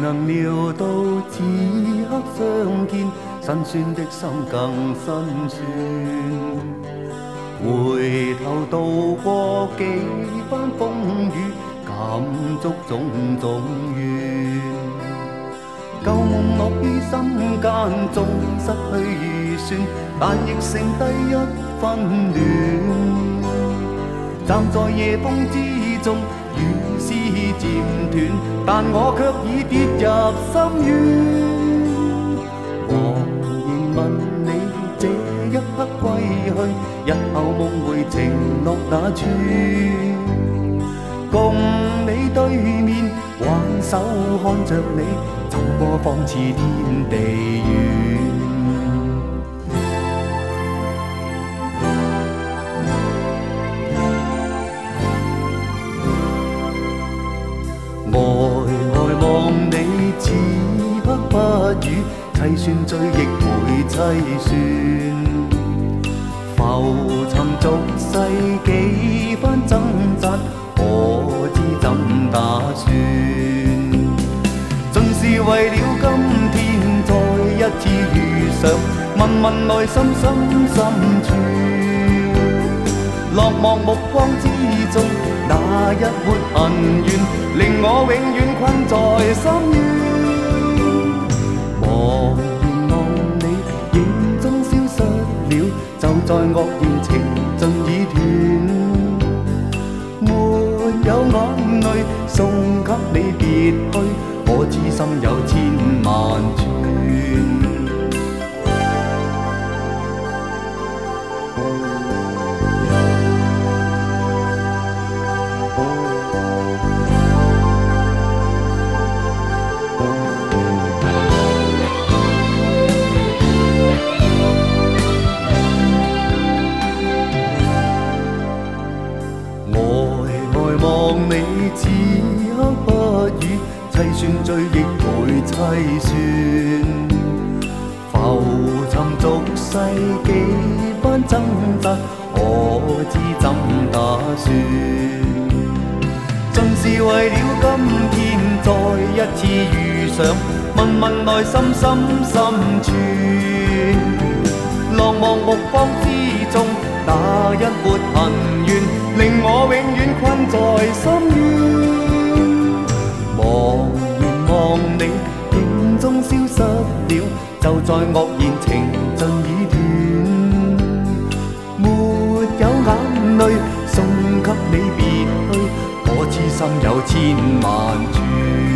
能料到此刻相見，辛酸的心更辛酸。回頭渡過幾番風雨，感觸種種怨。舊夢落於心間，縱失去預算，但亦剩低一分暖。站在夜風之中，雨絲漸斷，但我卻已跌入深淵。茫然問你這一刻歸去，日後夢回情落哪處？共你對面挽手看着你，怎麼方似天地遠？呆呆望你此刻不語，凄酸追憶會凄酸。浮沉俗世幾番掙扎，可知怎打算？盡是為了今天再一次遇上，問問內心深處。落寞目光之中，那一抹恨怨，令我永遠困在深淵。茫然望你影中消失了，就在愕然情盡已斷。沒有眼淚送給你別去，可知心有千萬串。望你此刻不語，凄酸追憶會凄酸。浮沉俗世幾番掙扎，可知怎打算？盡是為了今天再一次遇上，問問內心深處。落寞目光之中，那一抹恨怨，令我永遠困在深淵。茫然望你影中消失了，就在愕然情盡已斷。沒有眼淚送給你別去，可知心有千萬串。